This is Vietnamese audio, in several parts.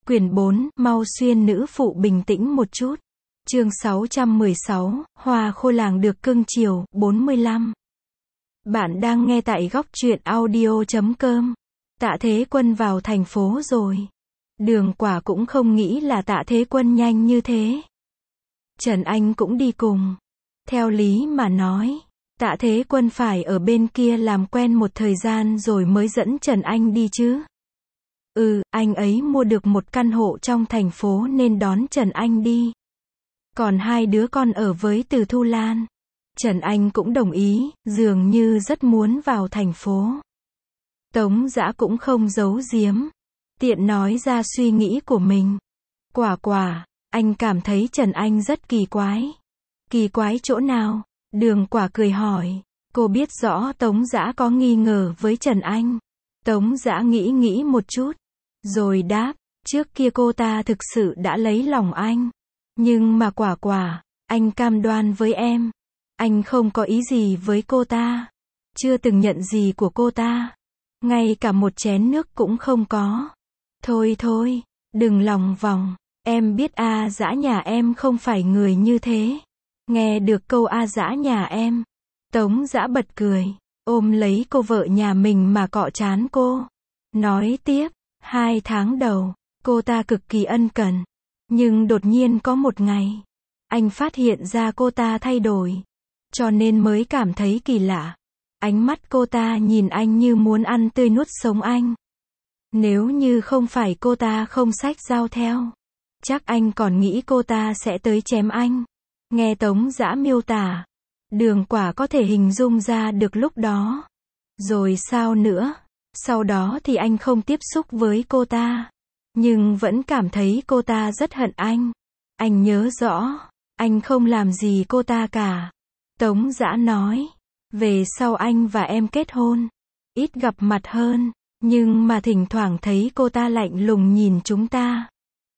Quyển 4, mau xuyên nữ phụ bình tĩnh một chút. Chương 616, Hoa khô làng được cưng chiều, 45. Bạn đang nghe tại góc truyện audio.com. Tạ Thế Quân vào thành phố rồi. Đường Quả cũng không nghĩ là Tạ Thế Quân nhanh như thế. Trần Anh cũng đi cùng. Theo lý mà nói, Tạ Thế Quân phải ở bên kia làm quen một thời gian rồi mới dẫn Trần Anh đi chứ. Anh ấy mua được một căn hộ trong thành phố nên đón Trần Anh đi. Còn hai đứa con ở với Từ Thu Lan. Trần Anh cũng đồng ý, dường như rất muốn vào thành phố. Tống Dã cũng không giấu giếm, tiện nói ra suy nghĩ của mình. Quả, anh cảm thấy Trần Anh rất kỳ quái. Kỳ quái chỗ nào? Đường Quả cười hỏi. Cô biết rõ Tống Dã có nghi ngờ với Trần Anh. Tống Dã nghĩ một chút, rồi đáp, trước kia cô ta thực sự đã lấy lòng anh. Nhưng mà Quả, anh cam đoan với em, anh không có ý gì với cô ta. Chưa từng nhận gì của cô ta. Ngay cả một chén nước cũng không có. Thôi, đừng lòng vòng. Em biết Dã nhà em không phải người như thế. Nghe được câu Dã nhà em, Tống Dã bật cười, ôm lấy cô vợ nhà mình mà cọ trán cô. Nói tiếp, 2 tháng đầu, cô ta cực kỳ ân cần. Nhưng đột nhiên có một ngày, anh phát hiện ra cô ta thay đổi. Cho nên mới cảm thấy kỳ lạ. Ánh mắt cô ta nhìn anh như muốn ăn tươi nuốt sống anh. Nếu như không phải cô ta không xách dao theo, chắc anh còn nghĩ cô ta sẽ tới chém anh. Nghe Tống Dã miêu tả, Đường Quả có thể hình dung ra được lúc đó. Rồi sao nữa? Sau đó thì anh không tiếp xúc với cô ta, nhưng vẫn cảm thấy cô ta rất hận anh. Anh nhớ rõ, anh không làm gì cô ta cả. Tống Dã nói, về sau anh và em kết hôn, ít gặp mặt hơn, nhưng mà thỉnh thoảng thấy cô ta lạnh lùng nhìn chúng ta.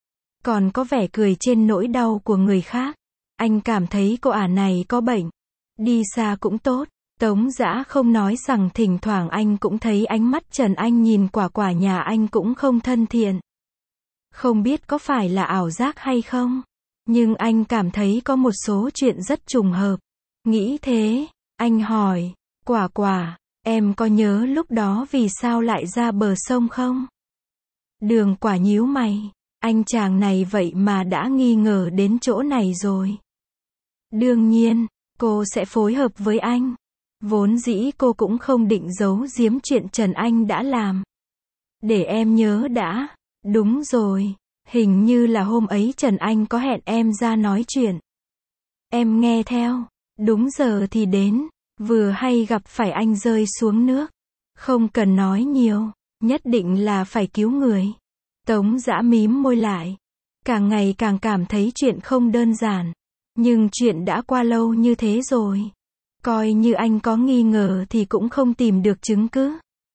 Còn có vẻ cười trên nỗi đau của người khác. Anh cảm thấy cô này có bệnh. Đi xa cũng tốt. Tống Dã không nói rằng thỉnh thoảng anh cũng thấy ánh mắt Trần Anh nhìn Quả nhà anh cũng không thân thiện. Không biết có phải là ảo giác hay không, nhưng anh cảm thấy có một số chuyện rất trùng hợp. Nghĩ thế, anh hỏi, Quả, em có nhớ lúc đó vì sao lại ra bờ sông không? Đường Quả nhíu mày, anh chàng này vậy mà đã nghi ngờ đến chỗ này rồi. Đương nhiên, cô sẽ phối hợp với anh. Vốn dĩ cô cũng không định giấu giếm chuyện Trần Anh đã làm. Để em nhớ đã. Đúng rồi, hình như là hôm ấy Trần Anh có hẹn em ra nói chuyện. Em nghe theo, đúng giờ thì đến, vừa hay gặp phải anh rơi xuống nước. Không cần nói nhiều, nhất định là phải cứu người. Tống Dã mím môi lại, càng ngày càng cảm thấy chuyện không đơn giản. Nhưng chuyện đã qua lâu như thế rồi. Coi như anh có nghi ngờ thì cũng không tìm được chứng cứ.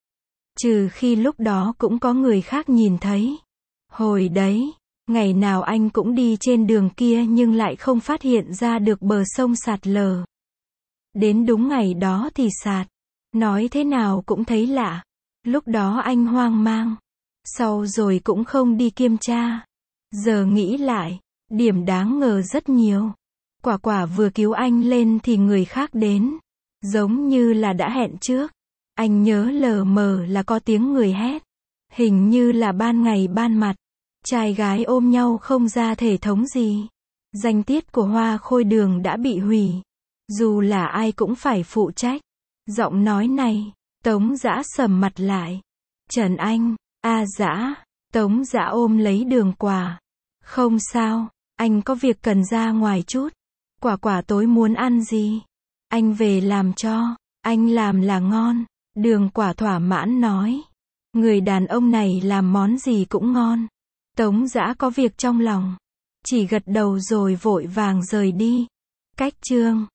Trừ khi lúc đó cũng có người khác nhìn thấy. Hồi đấy, ngày nào anh cũng đi trên đường kia nhưng lại không phát hiện ra được bờ sông sạt lở. Đến đúng ngày đó thì sạt. Nói thế nào cũng thấy lạ. Lúc đó anh hoang mang. Sau rồi cũng không đi kiểm tra. Giờ nghĩ lại, điểm đáng ngờ rất nhiều. Quả vừa cứu anh lên thì người khác đến. Giống như là đã hẹn trước. Anh nhớ lờ mờ là có tiếng người hét. Hình như là ban ngày ban mặt. Trai gái ôm nhau không ra thể thống gì. Danh tiết của Hoa Khôi Đường đã bị hủy. Dù là ai cũng phải phụ trách. Giọng nói này, Tống Dã sầm mặt lại. Trần Anh, Dã. Tống Dã ôm lấy Đường Quả. Không sao, anh có việc cần ra ngoài chút. Quả tối muốn ăn gì? Anh về làm cho. Anh làm là ngon. Đường Quả thỏa mãn nói. Người đàn ông này làm món gì cũng ngon. Tống Dã có việc trong lòng, chỉ gật đầu rồi vội vàng rời đi. Cách chương